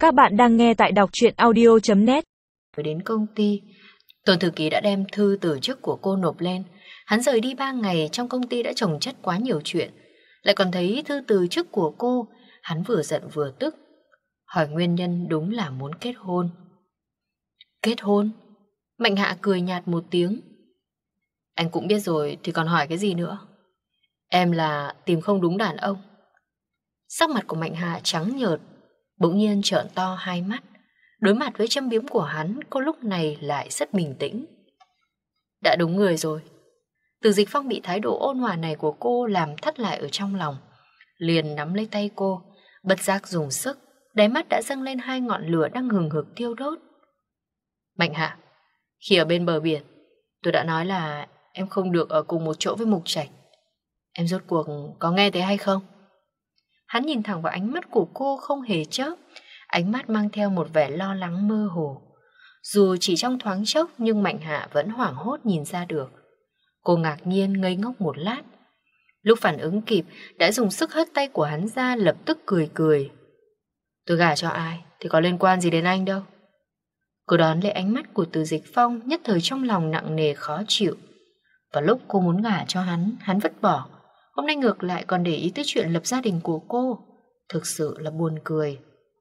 Các bạn đang nghe tại đọc truyện audio.net. Đến công ty, Tôn thư ký đã đem thư từ chức của cô nộp lên. Hắn rời đi 3 ngày, trong công ty đã chồng chất quá nhiều chuyện. Lại còn thấy thư từ chức của cô, hắn vừa giận vừa tức. Hỏi nguyên nhân đúng là muốn kết hôn. Kết hôn? Mạnh Hạ cười nhạt một tiếng. Anh cũng biết rồi thì còn hỏi cái gì nữa. Em là tìm không đúng đàn ông. Sắc mặt của Mạnh Hạ trắng nhợt, bỗng nhiên trợn to hai mắt. Đối mặt với châm biếm của hắn, cô lúc này lại rất bình tĩnh. Đã đúng người rồi. Từ Dịch Phong bị thái độ ôn hòa này của cô làm thắt lại ở trong lòng. Liền nắm lấy tay cô, bất giác dùng sức, đáy mắt đã dâng lên hai ngọn lửa đang hừng hực thiêu đốt. Mạnh Hạ, khi ở bên bờ biển, tôi đã nói là em không được ở cùng một chỗ với Mục Trạch. Em rốt cuộc có nghe thấy hay không? Hắn nhìn thẳng vào ánh mắt của cô không hề chớp, ánh mắt mang theo một vẻ lo lắng mơ hồ. Dù chỉ trong thoáng chốc nhưng Mạnh Hạ vẫn hoảng hốt nhìn ra được. Cô ngạc nhiên ngây ngốc một lát. Lúc phản ứng kịp đã dùng sức hất tay của hắn ra, lập tức cười cười. Tôi gả cho ai thì có liên quan gì đến anh đâu. Cô đón lấy ánh mắt của Từ Dịch Phong, nhất thời trong lòng nặng nề khó chịu. Và lúc cô muốn gả cho hắn vứt bỏ. Hôm nay ngược lại còn để ý tới chuyện lập gia đình của cô. Thực sự là buồn cười.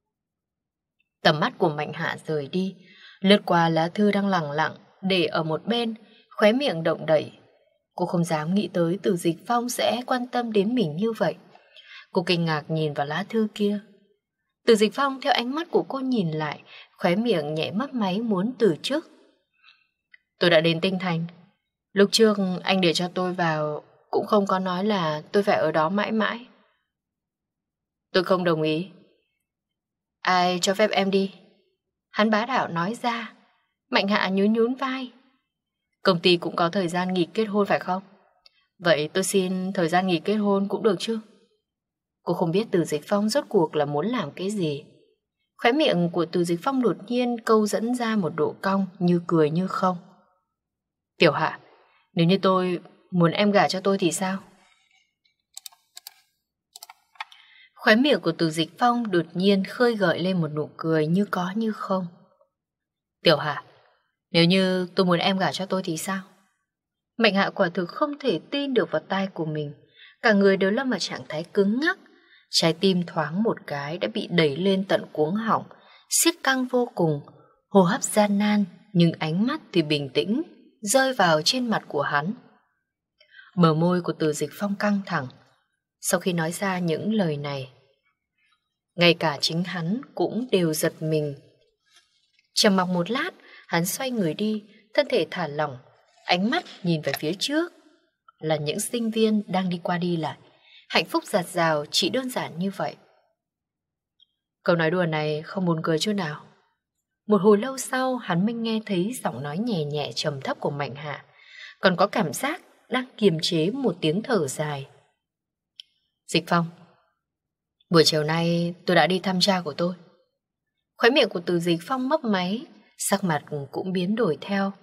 Tầm mắt của Mạnh Hạ rời đi, lướt qua lá thư đang lẳng lặng để ở một bên, khóe miệng động đậy. Cô không dám nghĩ tới Từ Dịch Phong sẽ quan tâm đến mình như vậy. Cô kinh ngạc nhìn vào lá thư kia. Từ Dịch Phong theo ánh mắt của cô nhìn lại, khóe miệng nhẹ mấp máy muốn từ chức. Tôi đã đến Tinh Thành. Lúc trước anh để cho tôi vào cũng không có nói là tôi phải ở đó mãi mãi. Tôi không đồng ý. Ai cho phép em đi? Hắn bá đạo nói ra. Mạnh Hạ nhún nhún vai. Công ty cũng có thời gian nghỉ kết hôn phải không? Vậy tôi xin thời gian nghỉ kết hôn cũng được chứ? Cô không biết Từ Dịch Phong rốt cuộc là muốn làm cái gì. Khóe miệng của Từ Dịch Phong đột nhiên câu dẫn ra một độ cong, như cười như không. Tiểu Hạ, nếu như tôi muốn em gả cho tôi thì sao? Khóe miệng của Từ Dịch Phong đột nhiên khơi gợi lên một nụ cười như có như không. Tiểu Hạ, nếu như tôi muốn em gả cho tôi thì sao? Mạnh Hạ quả thực không thể tin được vào tai của mình. Cả người đều lâm vào trạng thái cứng ngắc. Trái tim thoáng một cái đã bị đẩy lên tận cuống họng, siết căng vô cùng, hô hấp gian nan, nhưng ánh mắt thì bình tĩnh, rơi vào trên mặt của hắn. Bờ môi của Từ Dịch Phong căng thẳng. Sau khi nói ra những lời này, ngay cả chính hắn cũng đều giật mình. Trầm mặc một lát, hắn xoay người đi, thân thể thả lỏng, ánh mắt nhìn về phía trước. Là những sinh viên đang đi qua đi lại. Hạnh phúc dạt dào chỉ đơn giản như vậy. Câu nói đùa này không buồn cười chút nào. Một hồi lâu sau, hắn mới nghe thấy giọng nói nhẹ nhẹ trầm thấp của Mạnh Hạ, còn có cảm giác đang kiềm chế một tiếng thở dài. Dịch Phong, buổi chiều nay tôi đã đi thăm cha của tôi. Khóe miệng của Từ Dịch Phong mấp máy, sắc mặt cũng biến đổi theo.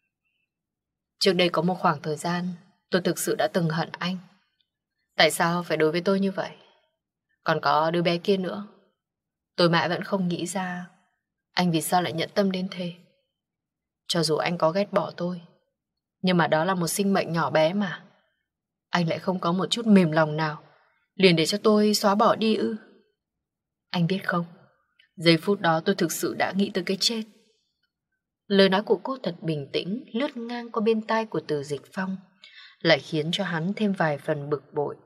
Trước đây có một khoảng thời gian tôi thực sự đã từng hận anh. Tại sao phải đối với tôi như vậy? Còn có đứa bé kia nữa. Tôi mãi vẫn không nghĩ ra anh vì sao lại nhận tâm đến thế. Cho dù anh có ghét bỏ tôi, nhưng mà đó là một sinh mệnh nhỏ bé mà. Anh lại không có một chút mềm lòng nào, liền để cho tôi xóa bỏ đi ư? Anh biết không, giây phút đó tôi thực sự đã nghĩ tới cái chết. Lời nói của cô thật bình tĩnh, lướt ngang qua bên tai của Từ Dịch Phong, lại khiến cho hắn thêm vài phần bực bội.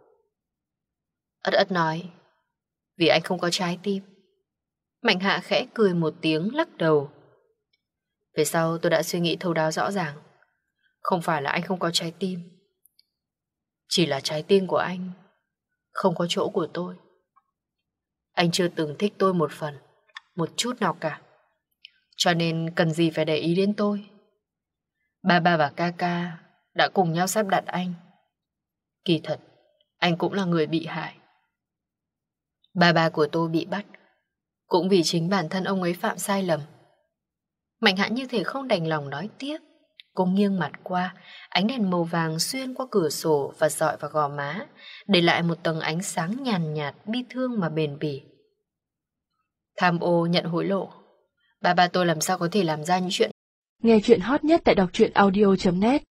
Ất ất nói, vì anh không có trái tim. Mạnh Hạ khẽ cười một tiếng lắc đầu. Về sau tôi đã suy nghĩ thấu đáo rõ ràng. Không phải là anh không có trái tim, chỉ là trái tim của anh không có chỗ của tôi. Anh chưa từng thích tôi một phần, một chút nào cả. Cho nên cần gì phải để ý đến tôi. Ba và ca đã cùng nhau sắp đặt anh. Kỳ thật, anh cũng là người bị hại. Ba của tôi bị bắt cũng vì chính bản thân ông ấy phạm sai lầm. Mạnh Hạ như thể không đành lòng nói tiếp. Cô nghiêng mặt qua, ánh đèn màu vàng xuyên qua cửa sổ và dọi vào gò má, để lại một tầng ánh sáng nhàn nhạt, bi thương mà bền bỉ. tham ô nhận hối lộ. Ba tôi làm sao có thể làm ra những chuyện. Nghe chuyện hot nhất tại đọc truyện audio.net